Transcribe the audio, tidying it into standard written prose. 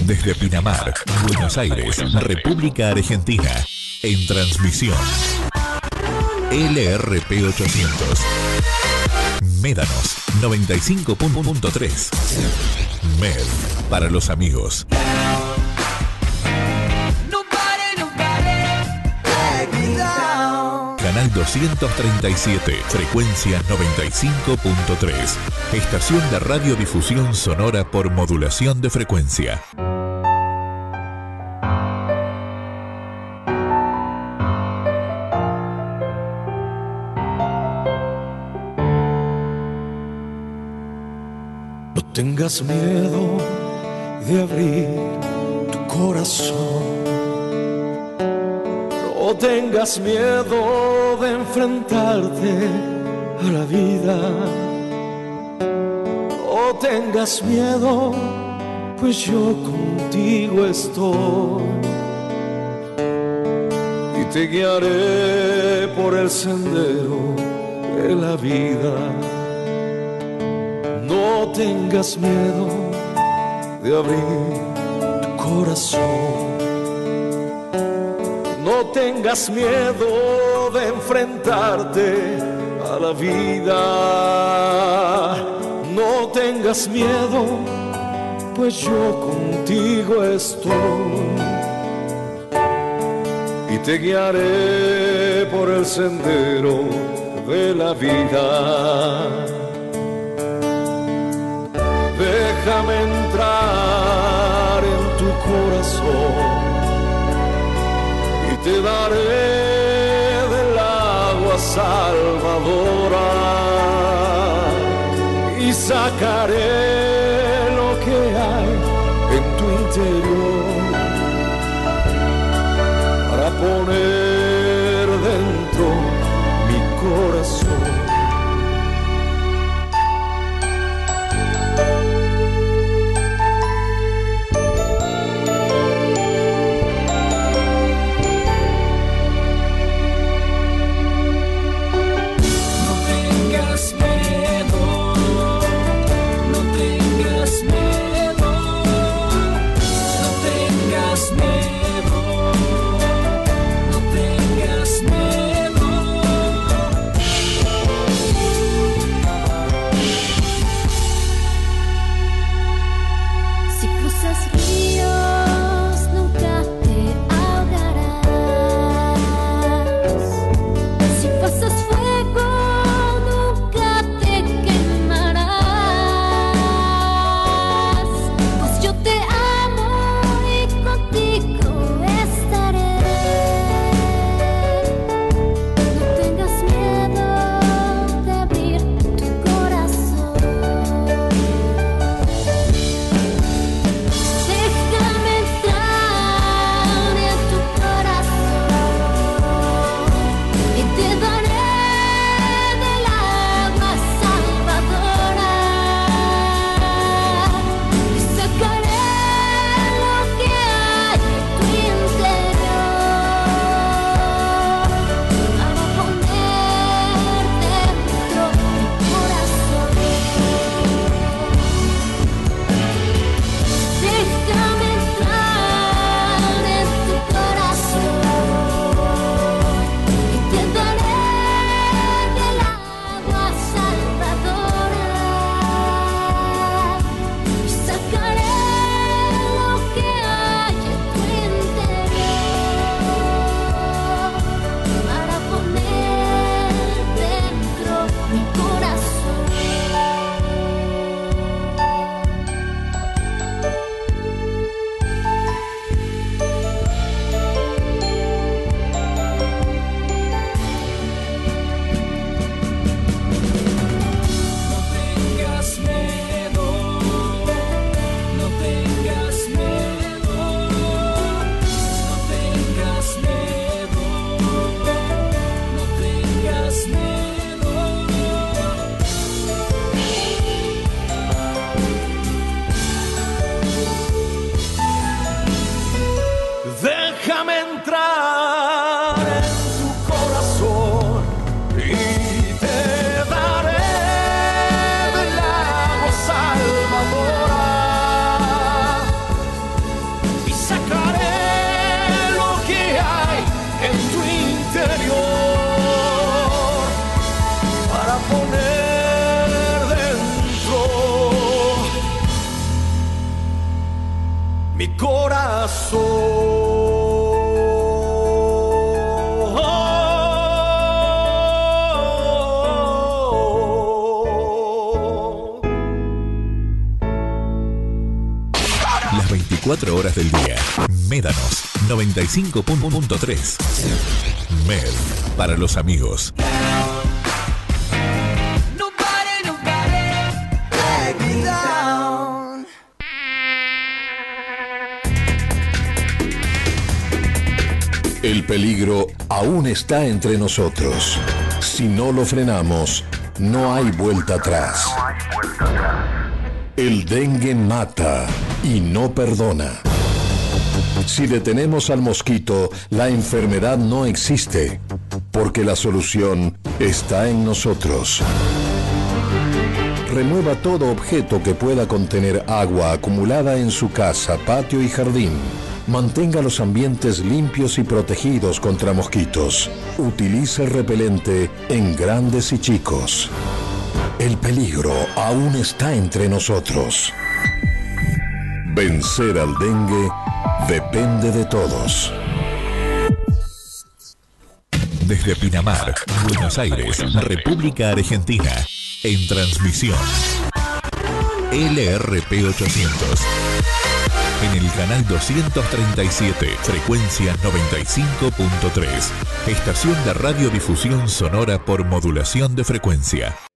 Desde Pinamar, Buenos Aires, República Argentina. En transmisión. LRP 800. Médanos 95.3. Med para los amigos. Canal 237, frecuencia 95.3. Estación de radiodifusión sonora por modulación de frecuencia. No tengas miedo de abrir tu corazón. No tengas miedo de enfrentarte a la vida. No tengas miedo, pues yo contigo estoy. Y te guiaré por el sendero de la vida. No tengas miedo de abrir tu corazón. No tengas miedo de enfrentarte a la vida. No tengas miedo, pues yo contigo estoy. Y te guiaré por el sendero de la vida. Déjame entrar en tu corazón. Te daré del agua salvadora y sacaré lo que hay en tu interior para poner dentro mi corazón. Sé mi corazón. Las 24 horas del día. Médanos 95.3. Med, para los amigos. El peligro aún está entre nosotros. Si no lo frenamos, no hay vuelta atrás. El dengue mata y no perdona. Si detenemos al mosquito, la enfermedad no existe, porque la solución está en nosotros. Remueva todo objeto que pueda contener agua acumulada en su casa, patio y jardín. Mantenga los ambientes limpios y protegidos contra mosquitos. Utilice repelente en grandes y chicos. El peligro aún está entre nosotros. Vencer al dengue depende de todos. Desde Pinamar, Buenos Aires, República Argentina. En transmisión. LRP 800. En el canal 237, frecuencia 95.3. Estación de radiodifusión sonora por modulación de frecuencia.